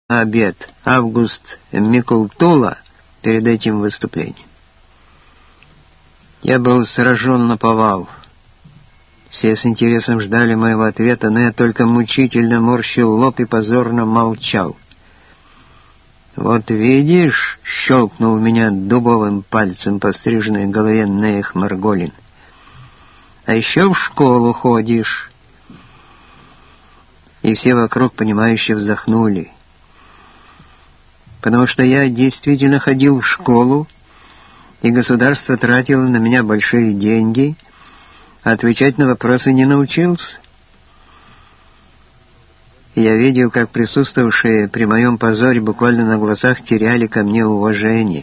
обед Август Микултула перед этим выступлением. Я был сражен наповал. Все с интересом ждали моего ответа, но я только мучительно морщил лоб и позорно молчал. «Вот видишь», — щелкнул меня дубовым пальцем по стриженной голове Неях Марголин, «а еще в школу ходишь». И все вокруг, понимающе вздохнули. Потому что я действительно ходил в школу, и государство тратило на меня большие деньги, а отвечать на вопросы не научился. И я видел, как присутствовавшие при моем позоре буквально на глазах теряли ко мне уважение.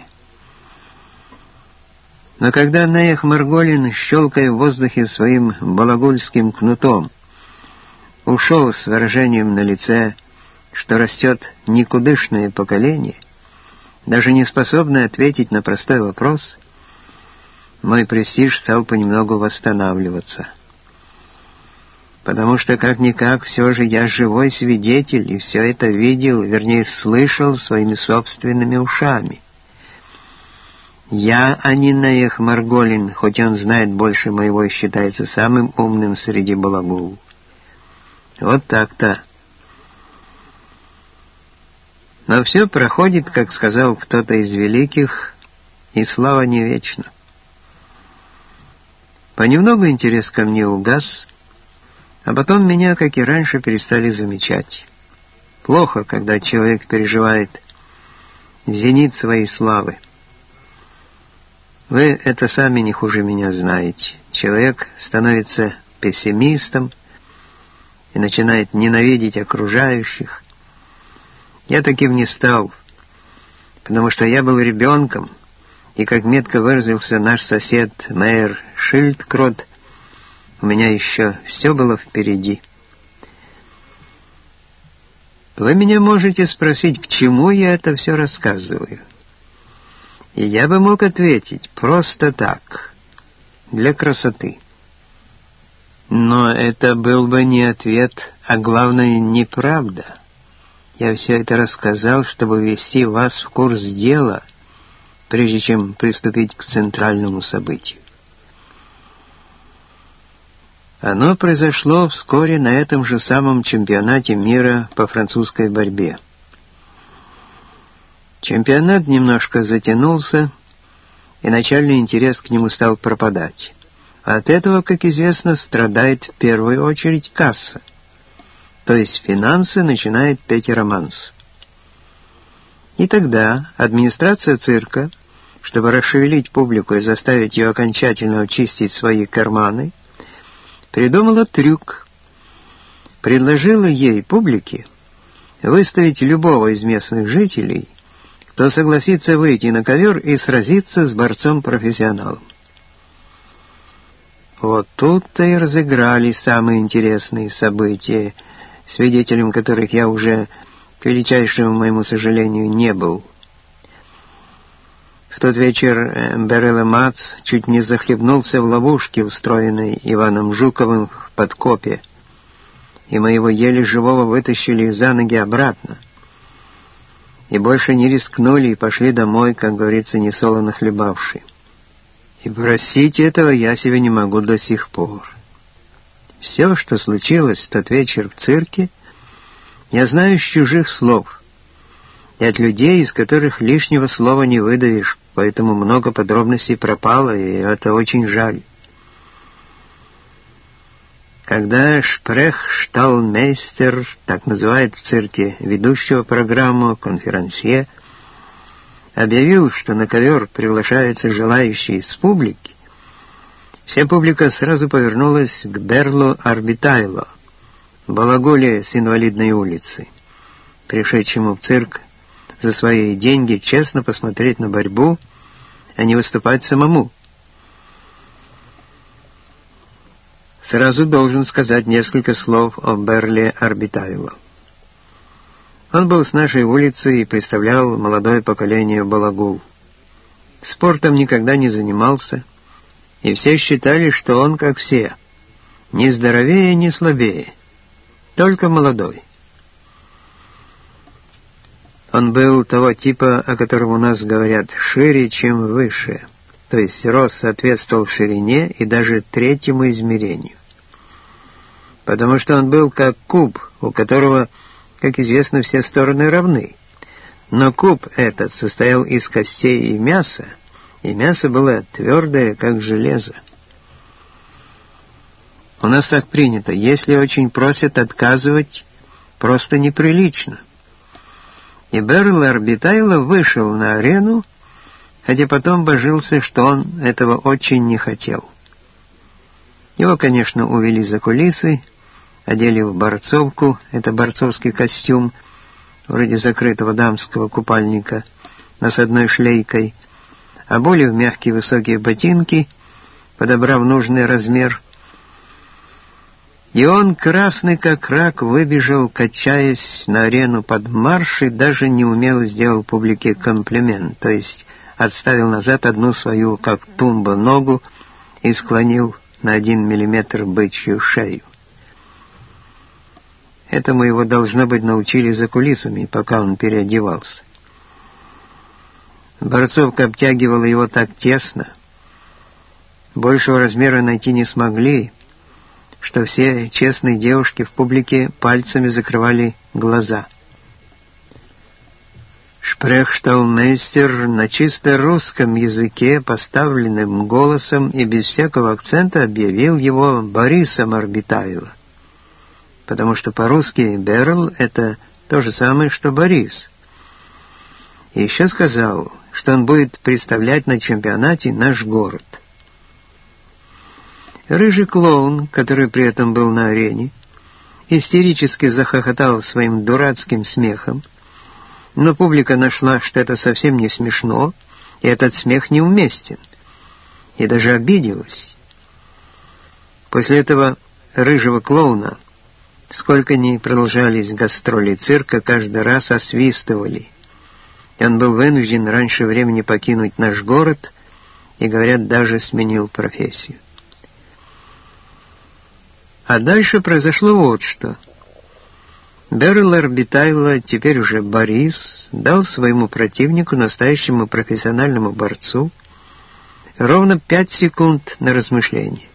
Но когда Неях Марголин, щелкая в воздухе своим балагульским кнутом, ушел с выражением на лице, что растет никудышное поколение, даже не способное ответить на простой вопрос, мой престиж стал понемногу восстанавливаться. Потому что, как-никак, все же я живой свидетель, и все это видел, вернее, слышал своими собственными ушами. Я, а не Неях Марголин, хоть он знает больше моего и считается самым умным среди балагул. Вот так-то. Но все проходит, как сказал кто-то из великих, и слава не вечна. Понемногу интерес ко мне угас, а потом меня, как и раньше, перестали замечать. Плохо, когда человек переживает зенит своей славы. Вы это сами не хуже меня знаете. Человек становится пессимистом и начинает ненавидеть окружающих. Я таким не стал, потому что я был ребенком, и, как метко выразился наш сосед мэр Шильдкрот, у меня еще все было впереди. Вы меня можете спросить, к чему я это все рассказываю? И я бы мог ответить просто так, для красоты. Но это был бы не ответ, а главное, неправда. Я все это рассказал, чтобы ввести вас в курс дела, прежде чем приступить к центральному событию. Оно произошло вскоре на этом же самом чемпионате мира по французской борьбе. Чемпионат немножко затянулся, и начальный интерес к нему стал пропадать. От этого, как известно, страдает в первую очередь касса. То есть финансы начинают петь романс. И тогда администрация цирка, чтобы расшевелить публику и заставить ее окончательно очистить свои карманы, придумала трюк. Предложила ей, публике, выставить любого из местных жителей, кто согласится выйти на ковер и сразиться с борцом-профессионалом. Вот тут-то и разыгрались самые интересные события, свидетелем которых я уже, к величайшему моему сожалению, не был. В тот вечер Берел Мац чуть не захлебнулся в ловушке, устроенной Иваном Жуковым в подкопе, и мы его еле живого вытащили за ноги обратно. И больше не рискнули и пошли домой, как говорится, несолоно хлебавши. И простить этого я себе не могу до сих пор. Все, что случилось в тот вечер в цирке, я знаю с чужих слов, и от людей, из которых лишнего слова не выдавишь, поэтому много подробностей пропало, и это очень жаль. Когда шпрехшталмейстер, так называют в цирке ведущего программу, конферансье, объявил, что на ковер приглашаются желающие из публики, вся публика сразу повернулась к Берлу Арбитайло, балагуле с инвалидной улицы, пришедшему в цирк за свои деньги честно посмотреть на борьбу, а не выступать самому. Сразу должен сказать несколько слов о Берле Арбитайло. Он был с нашей улицы и представлял молодое поколение балагул. Спортом никогда не занимался, и все считали, что он как все, ни здоровее, ни слабее, только молодой. Он был того типа, о котором у нас говорят, шире, чем выше, то есть рост соответствовал ширине и даже третьему измерению. Потому что он был как куб, у которого, как известно, все стороны равны. Но куб этот состоял из костей и мясо было твердое, как железо. У нас так принято, если очень просят отказывать, просто неприлично. И Берл Арбитайло вышел на арену, хотя потом божился, что он этого очень не хотел. Его, конечно, увели за кулисы, одели в борцовку, это борцовский костюм, вроде закрытого дамского купальника, с одной шлейкой, обули в мягкие высокие ботинки, подобрав нужный размер. И он, красный как рак, выбежал, качаясь на арену под марш, и даже неумело сделал публике комплимент, то есть отставил назад одну свою, как тумба, ногу и склонил на 1 миллиметр бычью шею. Этому его, должно быть, научили за кулисами, пока он переодевался. Борцовка обтягивала его так тесно, большего размера найти не смогли, что все честные девушки в публике пальцами закрывали глаза. Шпрехшталмейстер на чисто русском языке, поставленным голосом и без всякого акцента, объявил его Борисом Арбитайло, потому что по-русски Берл — это то же самое, что Борис. И еще сказал, что он будет представлять на чемпионате наш город. Рыжий клоун, который при этом был на арене, истерически захохотал своим дурацким смехом, но публика нашла, что это совсем не смешно, и этот смех неуместен, и даже обиделась. После этого рыжего клоуна, сколько ни продолжались гастроли цирка, каждый раз освистывали, и он был вынужден раньше времени покинуть наш город и, говорят, даже сменил профессию. А дальше произошло вот что. Берл Арбитайло, теперь уже Борис, дал своему противнику, настоящему профессиональному борцу, ровно 5 секунд на размышление.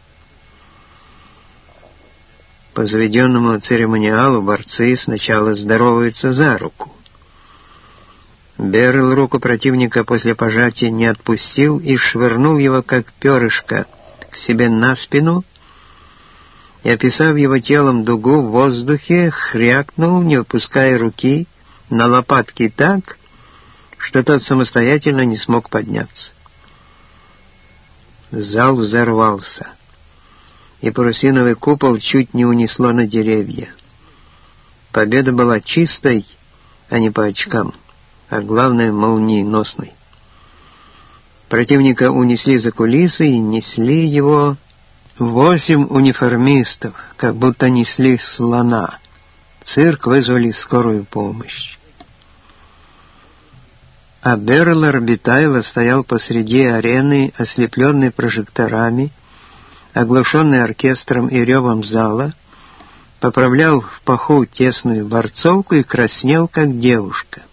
По заведенному церемониалу борцы сначала здороваются за руку. Берл руку противника после пожатия не отпустил и швырнул его, как перышко, к себе на спину, и, описав его телом дугу в воздухе, хрякнул, не выпуская руки, на лопатки так, что тот самостоятельно не смог подняться. Зал взорвался, и парусиновый купол чуть не унесло на деревья. Победа была чистой, а не по очкам, а главное, молниеносной. Противника унесли за кулисы и несли его 8 униформистов, как будто несли слона. Цирк вызвали скорую помощь. А Берл Арбитайло стоял посреди арены, ослепленный прожекторами, оглушенный оркестром и ревом зала, поправлял в паху тесную борцовку и краснел, как девушка.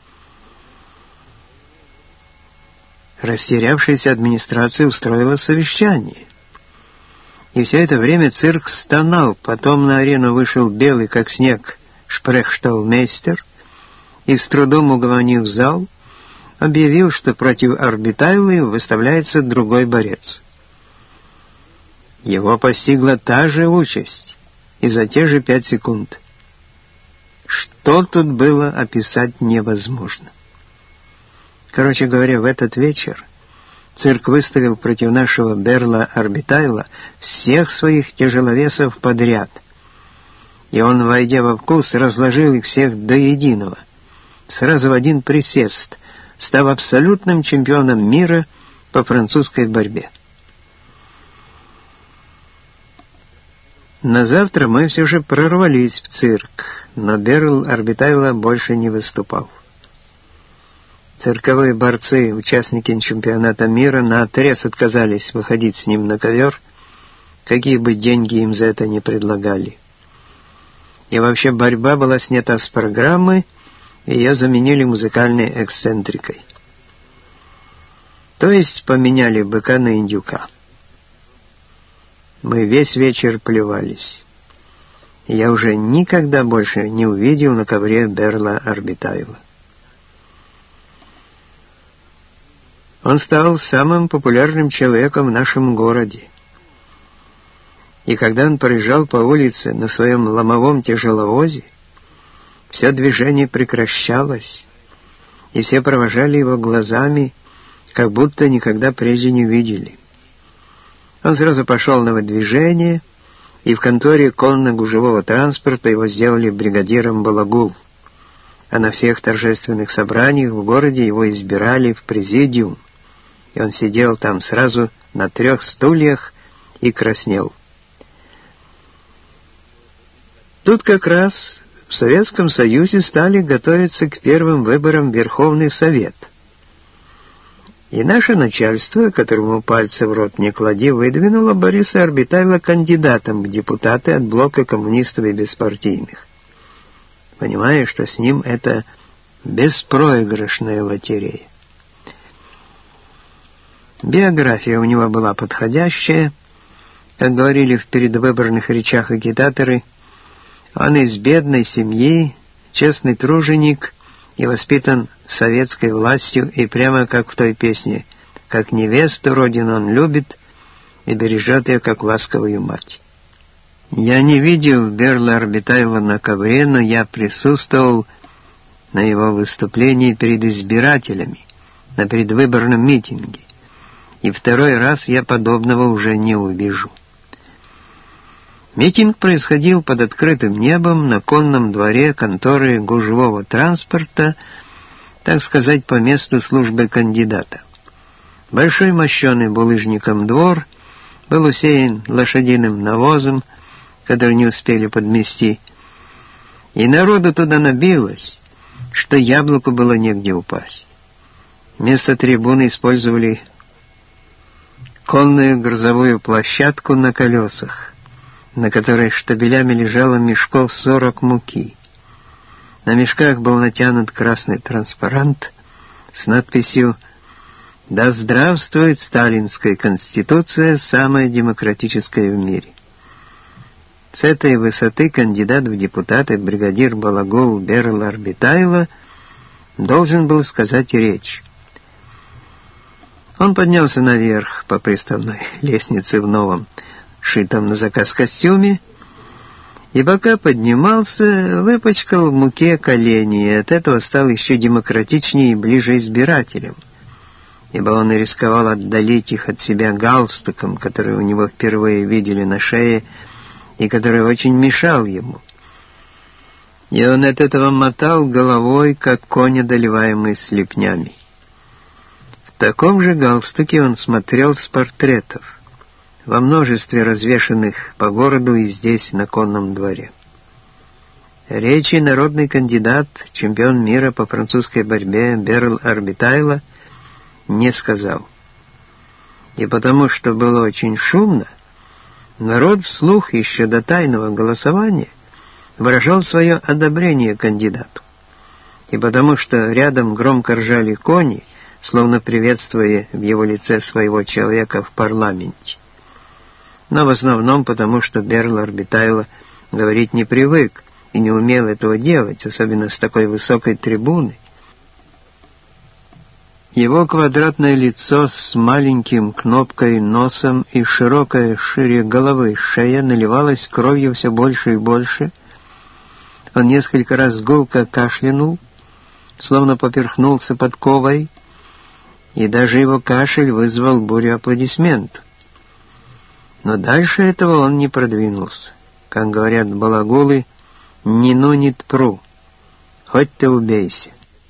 Растерявшаяся администрация устроила совещание. И все это время цирк стонал, потом на арену вышел белый, как снег, шпрехшталмейстер и, с трудом угомонив зал, объявил, что против Арбитайло выставляется другой борец. Его постигла та же участь, и за те же 5 секунд. Что тут было, описать невозможно. Короче говоря, в этот вечер цирк выставил против нашего Берла Арбитайло всех своих тяжеловесов подряд, и он, войдя во вкус, разложил их всех до единого, сразу в один присест, став абсолютным чемпионом мира по французской борьбе. На завтра мы все же прорвались в цирк, но Берл Арбитайло больше не выступал. Цирковые борцы, участники чемпионата мира, наотрез отказались выходить с ним на ковер, какие бы деньги им за это не предлагали. И вообще борьба была снята с программы, ее заменили музыкальной эксцентрикой. То есть поменяли быка на индюка. Мы весь вечер плевались. И я уже никогда больше не увидел на ковре Берла Арбитайла. Он стал самым популярным человеком в нашем городе. И когда он проезжал по улице на своем ломовом тяжеловозе, все движение прекращалось, и все провожали его глазами, как будто никогда прежде не видели. Он сразу пошел на выдвижение, и в конторе конно-гужевого транспорта его сделали бригадиром Балагул, а на всех торжественных собраниях в городе его избирали в президиум, и он сидел там сразу на 3 стульях и краснел. Тут как раз в Советском Союзе стали готовиться к первым выборам в Верховный Совет. И наше начальство, которому пальцы в рот не клади, выдвинуло Бориса Арбитайла кандидатом в депутаты от блока коммунистов и беспартийных, понимая, что с ним это беспроигрышная лотерея. Биография у него была подходящая, как говорили в предвыборных речах агитаторы. Он из бедной семьи, честный труженик и воспитан советской властью, и прямо как в той песне, как невесту родину он любит и бережет ее, как ласковую мать. Я не видел Берла Арбитайла на ковре, но я присутствовал на его выступлении перед избирателями, на предвыборном митинге, и второй раз я подобного уже не увижу. Митинг происходил под открытым небом на конном дворе конторы гужевого транспорта, так сказать, по месту службы кандидата. Большой мощеный булыжником двор был усеян лошадиным навозом, который не успели подмести, и народу туда набилось, что яблоку было негде упасть. Вместо трибуны использовали конную грузовую площадку на колесах, на которой штабелями лежало мешков 40 муки. На мешках был натянут красный транспарант с надписью «Да здравствует Сталинская Конституция, самая демократическая в мире». С этой высоты кандидат в депутаты бригадир Балагул Берл Арбитайла должен был сказать речь. Он поднялся наверх по приставной лестнице в новом, шитом на заказ костюме, и пока поднимался, выпачкал в муке колени, и от этого стал еще демократичнее и ближе избирателям, ибо он и рисковал отдалить их от себя галстуком, который у него впервые видели на шее, и который очень мешал ему. И он от этого мотал головой, как конь, одолеваемый слепнями. В таком же галстуке он смотрел с портретов, во множестве развешанных по городу и здесь, на конном дворе. Речи народный кандидат, чемпион мира по французской борьбе Берл Арбитайла не сказал. И потому что было очень шумно, народ вслух еще до тайного голосования выражал свое одобрение кандидату. И потому что рядом громко ржали кони, словно приветствуя в его лице своего человека в парламенте. Но в основном потому, что Берл Арбитайла говорить не привык и не умел этого делать, особенно с такой высокой трибуны. Его квадратное лицо с маленьким кнопкой носом и широкая шире головы шея наливалась кровью все больше и больше. Он несколько раз гулко кашлянул, словно поперхнулся подковой, и даже его кашель вызвал бурю аплодисментов. Но дальше этого он не продвинулся. Как говорят балагулы, «ни ну, ни тпру», хоть ты убейся.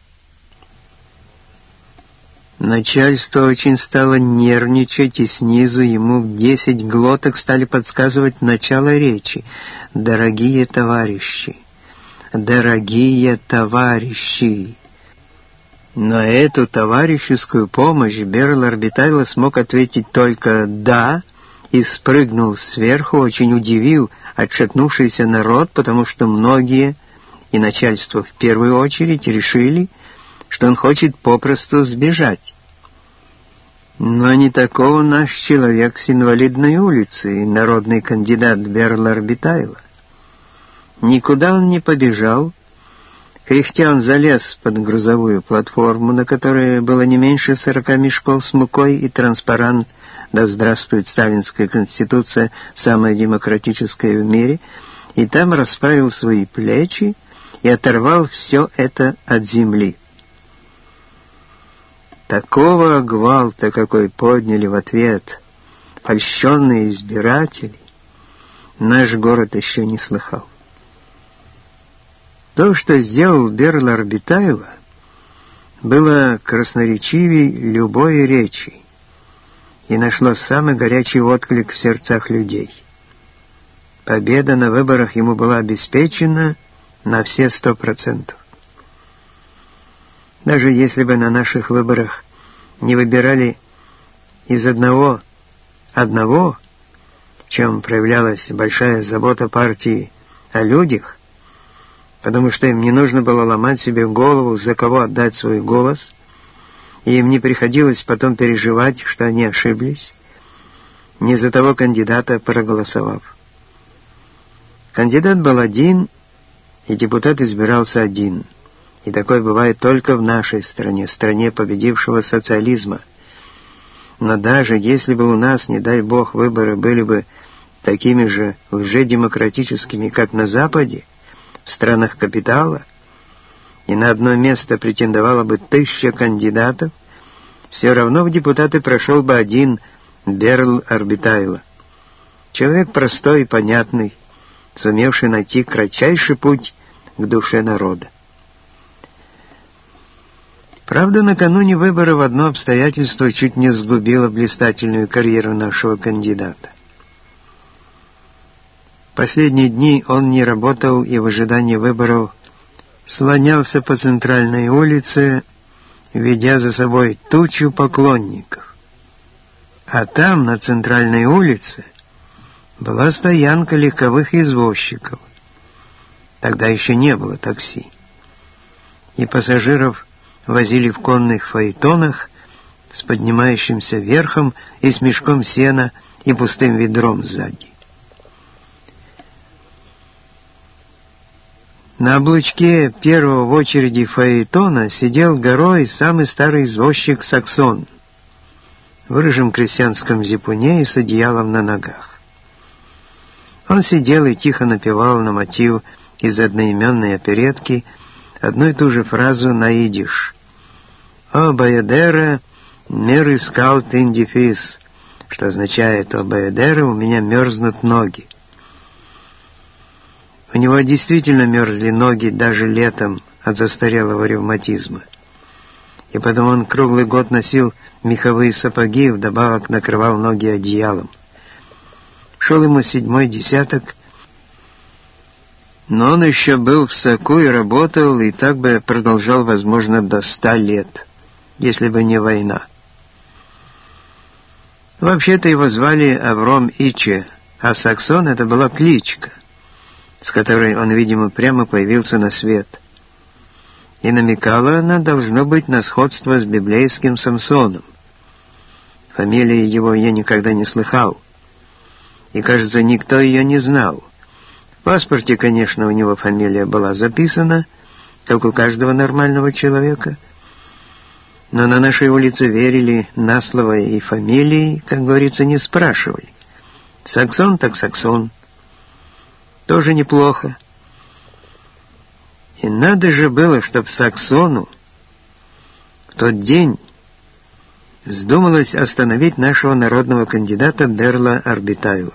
Начальство очень стало нервничать, и снизу ему в 10 глоток стали подсказывать начало речи. «Дорогие товарищи! Дорогие товарищи!» На эту товарищескую помощь Берл Арбитайла смог ответить только «да», и спрыгнул сверху, очень удивил отшатнувшийся народ, потому что многие и начальство в первую очередь решили, что он хочет попросту сбежать. Но не такого наш человек с инвалидной улицы и народный кандидат Берл Арбитайло. Никуда он не побежал. Кряхтя он залез под грузовую платформу, на которой было не меньше 40 мешков с мукой и транспарант «Да здравствует сталинская конституция, самая демократическая в мире», и там расправил свои плечи и оторвал все это от земли. Такого гвалта, какой подняли в ответ польщенные избиратели, наш город еще не слыхал. То, что сделал Берл Арбитайло, было красноречивей любой речи и нашло самый горячий отклик в сердцах людей. Победа на выборах ему была обеспечена на все 100%. Даже если бы на наших выборах не выбирали из одного, в чем проявлялась большая забота партии о людях, потому что им не нужно было ломать себе голову, за кого отдать свой голос, и им не приходилось потом переживать, что они ошиблись, не за того кандидата проголосовав. Кандидат был один, и депутат избирался один. И такое бывает только в нашей стране, стране победившего социализма. Но даже если бы у нас, не дай бог, выборы были бы такими же лжедемократическими, как на Западе, в странах капитала, и на одно место претендовало бы 1000 кандидатов, все равно в депутаты прошел бы один Берл Арбитайло. Человек простой и понятный, сумевший найти кратчайший путь к душе народа. Правда, накануне выборов одно обстоятельство чуть не сгубило блистательную карьеру нашего кандидата. Последние дни он не работал и в ожидании выборов слонялся по центральной улице, ведя за собой тучу поклонников. А там, на центральной улице, была стоянка легковых извозчиков. Тогда еще не было такси. И пассажиров возили в конных фаэтонах с поднимающимся верхом и с мешком сена и пустым ведром сзади. На облучке первого в очереди фаэтона сидел горой самый старый извозчик Саксон в рыжем крестьянском зипуне и с одеялом на ногах. Он сидел и тихо напевал на мотив из одноименной оперетки одну и ту же фразу на идиш: «О Баядера, мир искал тиндифис», что означает: «О Баядера, у меня мерзнут ноги». У него действительно мерзли ноги даже летом от застарелого ревматизма. И потом он круглый год носил меховые сапоги и вдобавок накрывал ноги одеялом. Шел ему 7-й десяток, но он еще был в соку и работал, и так бы продолжал, возможно, до 100 лет, если бы не война. Вообще-то его звали Авром Иче, а Саксон — это была кличка, с которой он, видимо, прямо появился на свет. И намекала она, должно быть, на сходство с библейским Самсоном. Фамилии его я никогда не слыхал. И, кажется, никто ее не знал. В паспорте, конечно, у него фамилия была записана, как у каждого нормального человека. Но на нашей улице верили на слово и фамилии, как говорится, не спрашивали. Саксон так Саксон. Тоже неплохо. И надо же было, чтоб Саксону в тот день вздумалось остановить нашего народного кандидата Берла Арбитайло.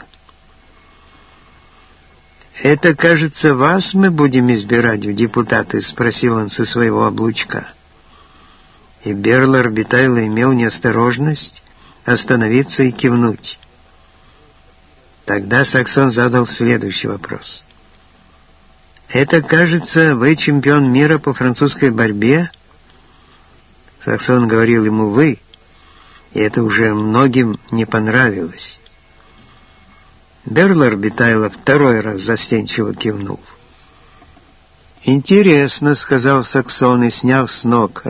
«Это, кажется, вас мы будем избирать в депутаты?» — спросил он со своего облучка. И Берл Арбитайло имел неосторожность остановиться и кивнуть. Тогда Саксон задал следующий вопрос. «Это, кажется, вы чемпион мира по французской борьбе?» Саксон говорил ему «вы», и это уже многим не понравилось. Берл Арбитайло второй раз застенчиво кивнул. «Интересно», — сказал Саксон и, сняв с ног